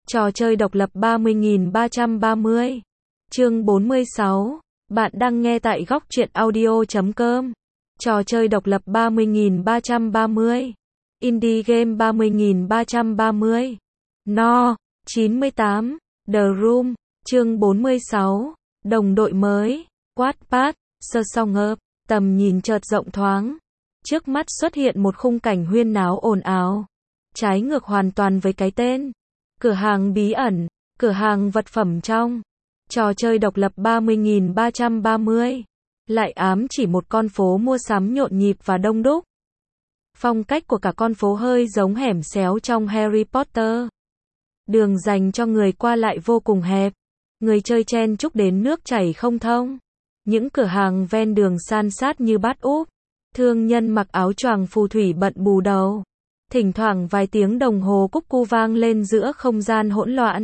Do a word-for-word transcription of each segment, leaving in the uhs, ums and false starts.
Trò chơi độc lập ba mươi nghìn ba trăm ba mươi. Chương bốn mươi sáu. Bạn đang nghe tại góc truyện audio chấm com. Trò chơi độc lập ba mươi nghìn ba trăm ba mươi. Indie game ba mươi nghìn ba trăm ba mươi. No. chín mươi tám. The Room. Chương bốn mươi sáu. Đồng đội mới. Wattpad. Sơ song ngợp. Tầm nhìn chợt rộng thoáng. Trước mắt xuất hiện một khung cảnh huyên náo ồn ào. Trái ngược hoàn toàn với cái tên. Cửa hàng bí ẩn, cửa hàng vật phẩm trong. Trò chơi độc lập ba mươi nghìn ba trăm ba mươi. Lại ám chỉ một con phố mua sắm nhộn nhịp và đông đúc. Phong cách của cả con phố hơi giống hẻm xéo trong Harry Potter. Đường dành cho người qua lại vô cùng hẹp. Người chơi chen chúc đến nước chảy không thông. Những cửa hàng ven đường san sát như bát úp. Thương nhân mặc áo choàng phù thủy bận bù đầu. Thỉnh thoảng vài tiếng đồng hồ cúc cu vang lên giữa không gian hỗn loạn.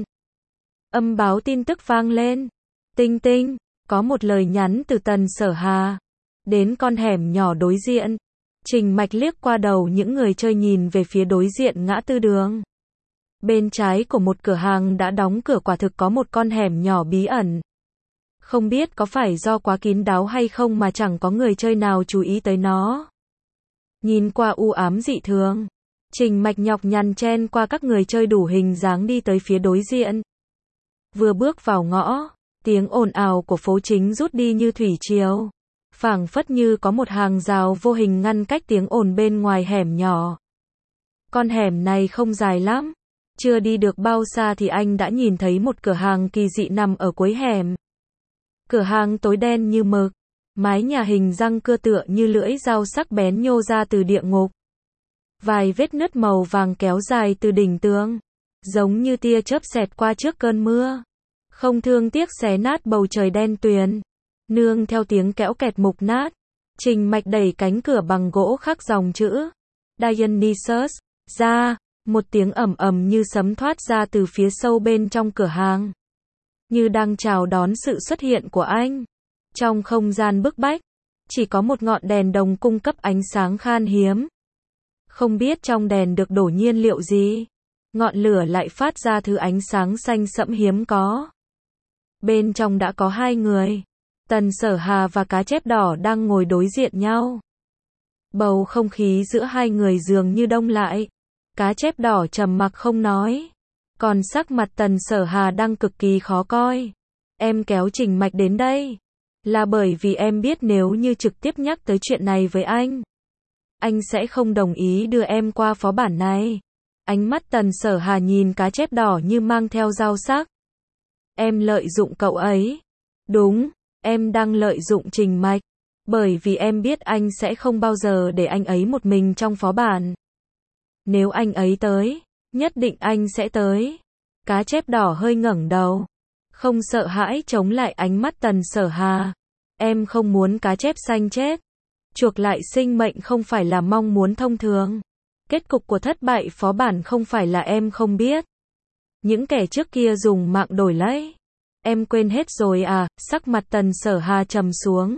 Âm báo tin tức vang lên. Tinh tinh, có một lời nhắn từ Tần Sở Hà. Đến con hẻm nhỏ đối diện. Trình Mạch liếc qua đầu những người chơi nhìn về phía đối diện ngã tư đường. Bên trái của một cửa hàng đã đóng cửa, quả thực có một con hẻm nhỏ bí ẩn. Không biết có phải do quá kín đáo hay không mà chẳng có người chơi nào chú ý tới nó. Nhìn qua u ám dị thường. Trình Mạch nhọc nhằn chen qua các người chơi đủ hình dáng đi tới phía đối diện. Vừa bước vào ngõ, tiếng ồn ào của phố chính rút đi như thủy triều. Phảng phất như có một hàng rào vô hình ngăn cách tiếng ồn bên ngoài hẻm nhỏ. Con hẻm này không dài lắm. Chưa đi được bao xa thì anh đã nhìn thấy một cửa hàng kỳ dị nằm ở cuối hẻm. Cửa hàng tối đen như mực. Mái nhà hình răng cưa tựa như lưỡi dao sắc bén nhô ra từ địa ngục. Vài vết nứt màu vàng kéo dài từ đỉnh tường, giống như tia chớp xẹt qua trước cơn mưa. Không thương tiếc xé nát bầu trời đen tuyền. Nương theo tiếng kẽo kẹt mục nát, Trình Mạch đẩy cánh cửa bằng gỗ khắc dòng chữ Dionysus ra, một tiếng ầm ầm như sấm thoát ra từ phía sâu bên trong cửa hàng. Như đang chào đón sự xuất hiện của anh. Trong không gian bức bách, chỉ có một ngọn đèn đồng cung cấp ánh sáng khan hiếm. Không biết trong đèn được đổ nhiên liệu gì. Ngọn lửa lại phát ra thứ ánh sáng xanh sẫm hiếm có. Bên trong đã có hai người. Tần Sở Hà và cá chép đỏ đang ngồi đối diện nhau. Bầu không khí giữa hai người dường như đông lại. Cá chép đỏ trầm mặc không nói. Còn sắc mặt Tần Sở Hà đang cực kỳ khó coi. Em kéo Trình Mạch đến đây là bởi vì em biết nếu như trực tiếp nhắc tới chuyện này với anh, anh sẽ không đồng ý đưa em qua phó bản này. Ánh mắt Tần Sở Hà nhìn cá chép đỏ như mang theo dao sắc. Em lợi dụng cậu ấy. Đúng, em đang lợi dụng Trình Mạch. Bởi vì em biết anh sẽ không bao giờ để anh ấy một mình trong phó bản. Nếu anh ấy tới, nhất định anh sẽ tới. Cá chép đỏ hơi ngẩng đầu. Không sợ hãi chống lại ánh mắt Tần Sở Hà. Em không muốn cá chép xanh chết. Chuộc lại sinh mệnh không phải là mong muốn thông thường. Kết cục của thất bại phó bản không phải là em không biết. Những kẻ trước kia dùng mạng đổi lấy. Em quên hết rồi à? Sắc mặt Tần Sở Hà trầm xuống.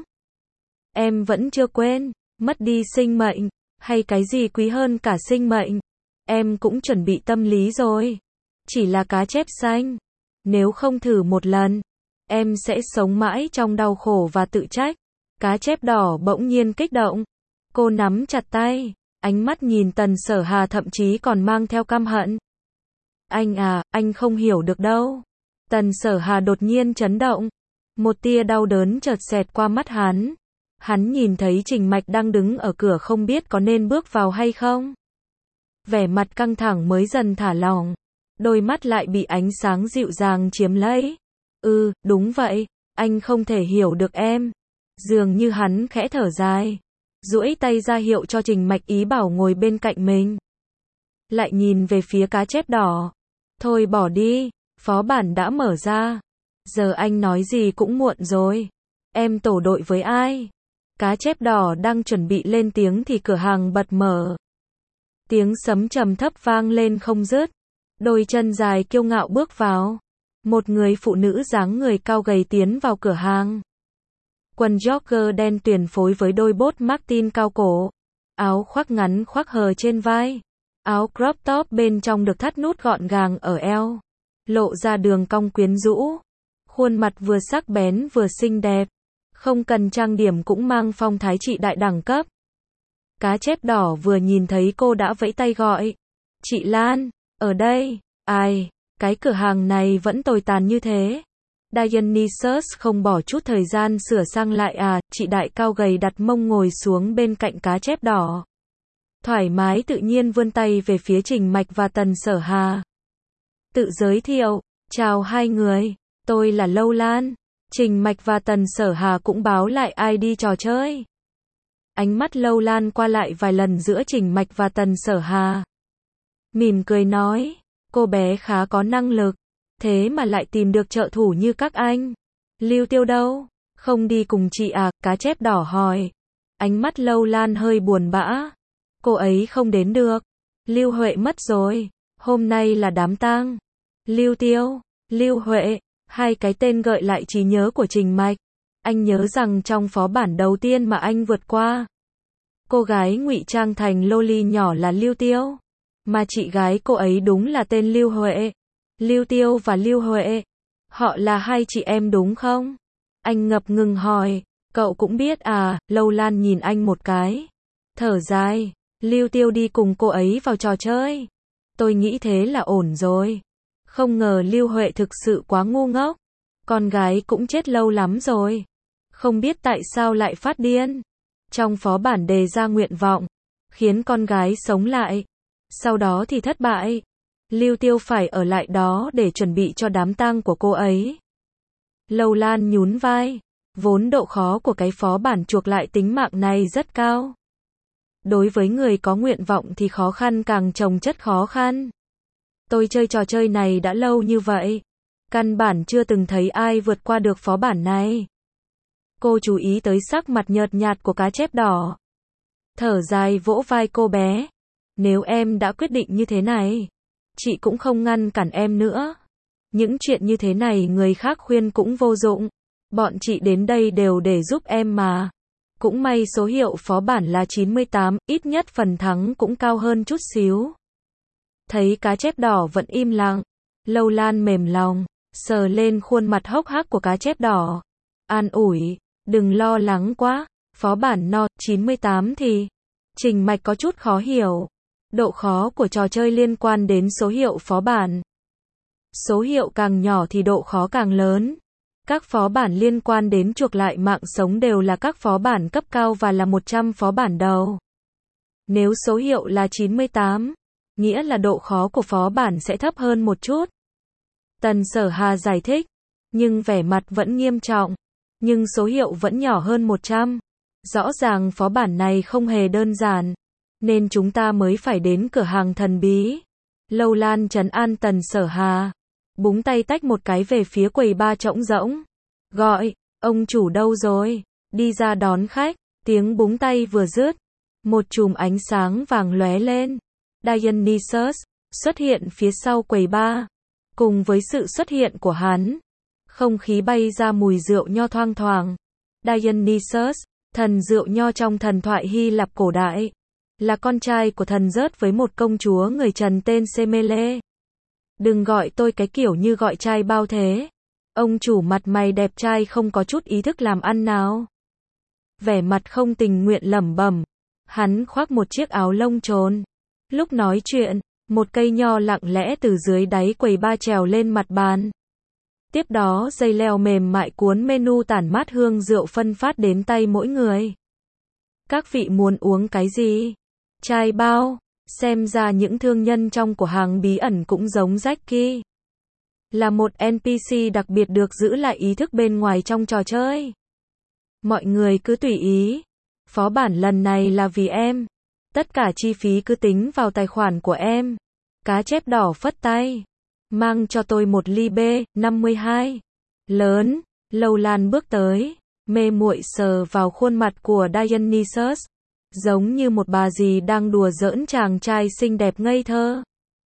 Em vẫn chưa quên. Mất đi sinh mệnh, hay cái gì quý hơn cả sinh mệnh. Em cũng chuẩn bị tâm lý rồi. Chỉ là cá chép xanh. Nếu không thử một lần, em sẽ sống mãi trong đau khổ và tự trách. Cá chép đỏ bỗng nhiên kích động. Cô nắm chặt tay. Ánh mắt nhìn Tần Sở Hà thậm chí còn mang theo căm hận. Anh à, anh không hiểu được đâu. Tần Sở Hà đột nhiên chấn động. Một tia đau đớn chợt xẹt qua mắt hắn. Hắn nhìn thấy Trình Mạch đang đứng ở cửa không biết có nên bước vào hay không. Vẻ mặt căng thẳng mới dần thả lỏng. Đôi mắt lại bị ánh sáng dịu dàng chiếm lấy. Ừ, đúng vậy, anh không thể hiểu được em. Dường như hắn khẽ thở dài. Duỗi tay ra hiệu cho Trình Mạch ý bảo ngồi bên cạnh mình. Lại nhìn về phía cá chép đỏ. Thôi bỏ đi, phó bản đã mở ra. Giờ anh nói gì cũng muộn rồi. Em tổ đội với ai? Cá chép đỏ đang chuẩn bị lên tiếng thì cửa hàng bật mở. Tiếng sấm trầm thấp vang lên không dứt. Đôi chân dài kiêu ngạo bước vào. Một người phụ nữ dáng người cao gầy tiến vào cửa hàng. Quần jogger đen tuyền phối với đôi bốt Martin cao cổ. Áo khoác ngắn khoác hờ trên vai. Áo crop top bên trong được thắt nút gọn gàng ở eo. lộ ra đường cong quyến rũ. Khuôn mặt vừa sắc bén vừa xinh đẹp. Không cần trang điểm cũng mang phong thái chị đại đẳng cấp. Cá chép đỏ vừa nhìn thấy cô đã vẫy tay gọi. Chị Lan, ở đây. Ai, cái cửa hàng này vẫn tồi tàn như thế. Dionysus không bỏ chút thời gian sửa sang lại à, chị đại cao gầy đặt mông ngồi xuống bên cạnh cá chép đỏ. Thoải mái tự nhiên vươn tay về phía Trình Mạch và Tần Sở Hà. Tự giới thiệu, chào hai người, tôi là Lâu Lan. Trình Mạch và Tần Sở Hà cũng báo lại i đê trò chơi. Ánh mắt Lâu Lan qua lại vài lần giữa Trình Mạch và Tần Sở Hà. Mỉm cười nói, cô bé khá có năng lực, thế mà lại tìm được trợ thủ như các anh. Lưu Tiêu đâu? Không đi cùng chị à? Cá chép đỏ hỏi. Ánh mắt Lâu Lan hơi buồn bã. Cô ấy không đến được. Lưu Huệ mất rồi. Hôm nay là đám tang. Lưu Tiêu, Lưu Huệ, hai cái tên gợi lại trí nhớ của Trình Mạch. Anh nhớ rằng trong phó bản đầu tiên mà anh vượt qua, cô gái ngụy trang thành loli nhỏ là Lưu Tiêu, mà chị gái cô ấy đúng là tên Lưu Huệ. Lưu Tiêu và Lưu Huệ, họ là hai chị em đúng không? Anh ngập ngừng hỏi, cậu cũng biết à? Lâu Lan nhìn anh một cái, thở dài. Lưu Tiêu đi cùng cô ấy vào trò chơi. Tôi nghĩ thế là ổn rồi. Không ngờ Lưu Huệ thực sự quá ngu ngốc. Con gái cũng chết lâu lắm rồi. Không biết tại sao lại phát điên. Trong phó bản đề ra nguyện vọng, khiến con gái sống lại. Sau đó thì thất bại. Lưu Tiêu phải ở lại đó để chuẩn bị cho đám tang của cô ấy. Lâu Lan nhún vai. Vốn độ khó của cái phó bản chuộc lại tính mạng này rất cao. Đối với người có nguyện vọng thì khó khăn càng chồng chất khó khăn. Tôi chơi trò chơi này đã lâu như vậy. Căn bản chưa từng thấy ai vượt qua được phó bản này. Cô chú ý tới sắc mặt nhợt nhạt của cá chép đỏ. Thở dài vỗ vai cô bé. Nếu em đã quyết định như thế này, chị cũng không ngăn cản em nữa. Những chuyện như thế này người khác khuyên cũng vô dụng. Bọn chị đến đây đều để giúp em mà. Cũng may số hiệu phó bản là chín mươi tám, ít nhất phần thắng cũng cao hơn chút xíu. Thấy cá chép đỏ vẫn im lặng, Lâu Lan mềm lòng, sờ lên khuôn mặt hốc hác của cá chép đỏ. An ủi, đừng lo lắng quá, phó bản no, chín mươi tám thì. Trình Mạch có chút khó hiểu. Độ khó của trò chơi liên quan đến số hiệu phó bản. Số hiệu càng nhỏ thì độ khó càng lớn. Các phó bản liên quan đến chuộc lại mạng sống đều là các phó bản cấp cao và là một trăm phó bản đầu. Nếu số hiệu là chín mươi tám, nghĩa là độ khó của phó bản sẽ thấp hơn một chút. Tần Sở Hà giải thích, nhưng vẻ mặt vẫn nghiêm trọng. Nhưng số hiệu vẫn nhỏ hơn một trăm. Rõ ràng phó bản này không hề đơn giản, nên chúng ta mới phải đến cửa hàng thần bí. Lâu Lan trấn an Tần Sở Hà, búng tay tách một cái về phía quầy ba trống rỗng. Gọi, ông chủ đâu rồi? Đi ra đón khách. Tiếng búng tay vừa dứt, một chùm ánh sáng vàng lóe lên. Dionysus xuất hiện phía sau quầy ba. Cùng với sự xuất hiện của hắn, không khí bay ra mùi rượu nho thoang thoảng. Dionysus, thần rượu nho trong thần thoại Hy Lạp cổ đại, là con trai của thần Zeus với một công chúa người Trần tên Semele. Đừng gọi tôi cái kiểu như gọi trai bao thế. Ông chủ mặt mày đẹp trai không có chút ý thức làm ăn nào. Vẻ mặt không tình nguyện lẩm bẩm. Hắn khoác một chiếc áo lông trồn. Lúc nói chuyện, một cây nho lặng lẽ từ dưới đáy quầy ba trèo lên mặt bàn. Tiếp đó dây leo mềm mại cuốn menu tản mát hương rượu phân phát đến tay mỗi người. Các vị muốn uống cái gì? Chai bao. Xem ra những thương nhân trong cửa hàng bí ẩn cũng giống Jackie. Là một en pê xê đặc biệt được giữ lại ý thức bên ngoài trong trò chơi. Mọi người cứ tùy ý. Phó bản lần này là vì em. Tất cả chi phí cứ tính vào tài khoản của em. Cá chép đỏ phất tay. Mang cho tôi một ly B, năm mươi hai. Lớn. Lâu Lan bước tới. Mê muội sờ vào khuôn mặt của Dionysus. Giống như một bà dì đang đùa giỡn chàng trai xinh đẹp ngây thơ.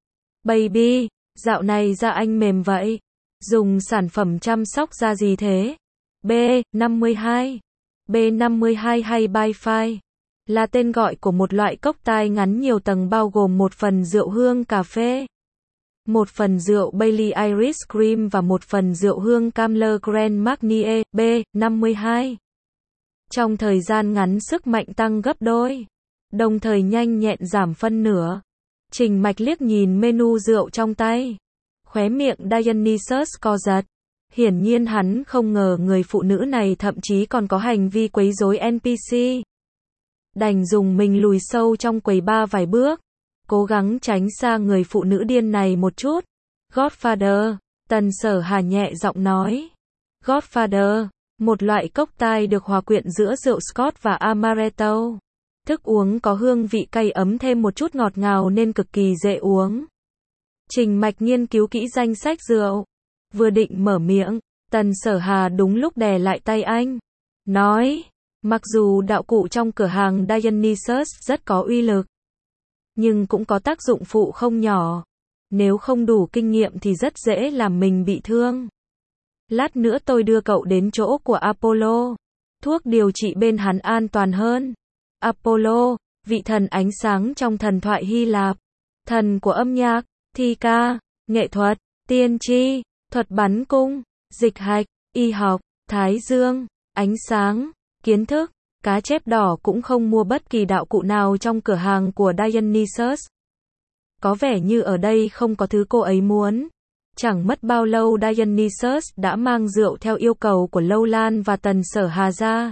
Baby, dạo này da anh mềm vậy. Dùng sản phẩm chăm sóc da gì thế? B, năm mươi hai. B năm mươi hai hay Bi-Fi là tên gọi của một loại cốc tai ngắn nhiều tầng bao gồm một phần rượu hương cà phê, một phần rượu Bailey Irish Cream và một phần rượu hương cam Le Grand Marnier, B, năm mươi hai. Trong thời gian ngắn sức mạnh tăng gấp đôi, đồng thời nhanh nhẹn giảm phân nửa. Trình Mạch liếc nhìn menu rượu trong tay. Khóe miệng Dionysus co giật. Hiển nhiên hắn không ngờ người phụ nữ này thậm chí còn có hành vi quấy rối en pê xê. Đành dùng mình lùi sâu trong quầy bar vài bước, cố gắng tránh xa người phụ nữ điên này một chút. Godfather, Tần Sở Hà nhẹ giọng nói. Godfather, một loại cocktail được hòa quyện giữa rượu Scotch và Amaretto. Thức uống có hương vị cay ấm thêm một chút ngọt ngào nên cực kỳ dễ uống. Trình Mạch nghiên cứu kỹ danh sách rượu. Vừa định mở miệng, Tần Sở Hà đúng lúc đè lại tay anh. Nói, mặc dù đạo cụ trong cửa hàng Dionysus rất có uy lực, nhưng cũng có tác dụng phụ không nhỏ. Nếu không đủ kinh nghiệm thì rất dễ làm mình bị thương. Lát nữa tôi đưa cậu đến chỗ của Apollo. Thuốc điều trị bên hắn an toàn hơn. Apollo, vị thần ánh sáng trong thần thoại Hy Lạp. Thần của âm nhạc, thi ca, nghệ thuật, tiên tri, thuật bắn cung, dịch hạch, y học, thái dương, ánh sáng, kiến thức. Cá chép đỏ cũng không mua bất kỳ đạo cụ nào trong cửa hàng của Dionysus. Có vẻ như ở đây không có thứ cô ấy muốn. Chẳng mất bao lâu Dionysus đã mang rượu theo yêu cầu của Lâu Lan và Tần Sở Hà ra.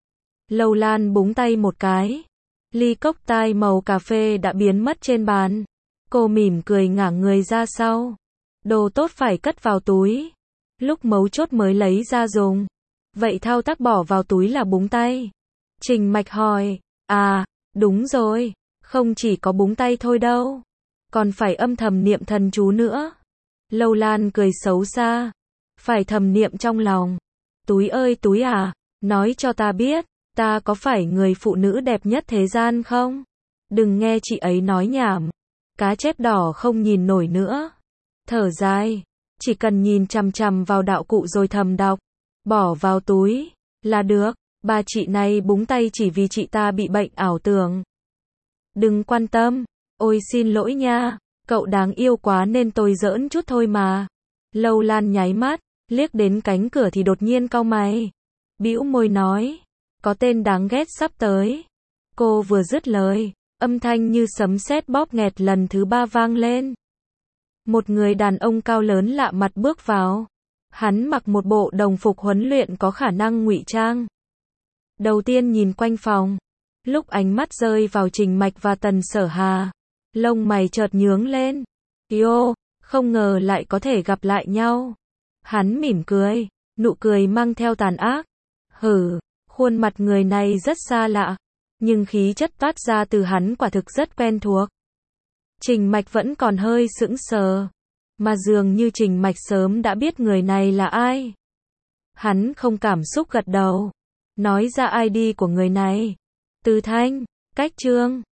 Lâu Lan búng tay một cái. Ly cocktail màu cà phê đã biến mất trên bàn. Cô mỉm cười ngả người ra sau. Đồ tốt phải cất vào túi. Lúc mấu chốt mới lấy ra dùng. Vậy thao tác bỏ vào túi là búng tay. Trình Mạch hỏi. À, đúng rồi. Không chỉ có búng tay thôi đâu. Còn phải âm thầm niệm thần chú nữa. Lâu Lan cười xấu xa. Phải thầm niệm trong lòng. Túi ơi túi à, nói cho ta biết, ta có phải người phụ nữ đẹp nhất thế gian không? Đừng nghe chị ấy nói nhảm. Cá chép đỏ không nhìn nổi nữa. Thở dài. Chỉ cần nhìn chằm chằm vào đạo cụ rồi thầm đọc. Bỏ vào túi. Là được. Bà chị này búng tay chỉ vì chị ta bị bệnh ảo tưởng. Đừng quan tâm. Ôi xin lỗi nha. Cậu đáng yêu quá nên tôi giỡn chút thôi mà. Lâu Lan nháy mắt, liếc đến cánh cửa thì đột nhiên cau mày. Bĩu môi nói. Có tên đáng ghét sắp tới. Cô vừa dứt lời, âm thanh như sấm sét bóp nghẹt lần thứ ba vang lên. Một người đàn ông cao lớn lạ mặt bước vào. Hắn mặc một bộ đồng phục huấn luyện có khả năng ngụy trang. Đầu tiên nhìn quanh phòng. Lúc ánh mắt rơi vào Trình Mạch và Tần Sở Hà, lông mày chợt nhướng lên. Yo, không ngờ lại có thể gặp lại nhau. Hắn mỉm cười, nụ cười mang theo tàn ác. Hử, khuôn mặt người này rất xa lạ, nhưng khí chất toát ra từ hắn quả thực rất quen thuộc. Trình Mạch vẫn còn hơi sững sờ, mà dường như Trình Mạch sớm đã biết người này là ai. Hắn không cảm xúc gật đầu, nói ra i đê của người này. Từ Thanh, Cách Trương.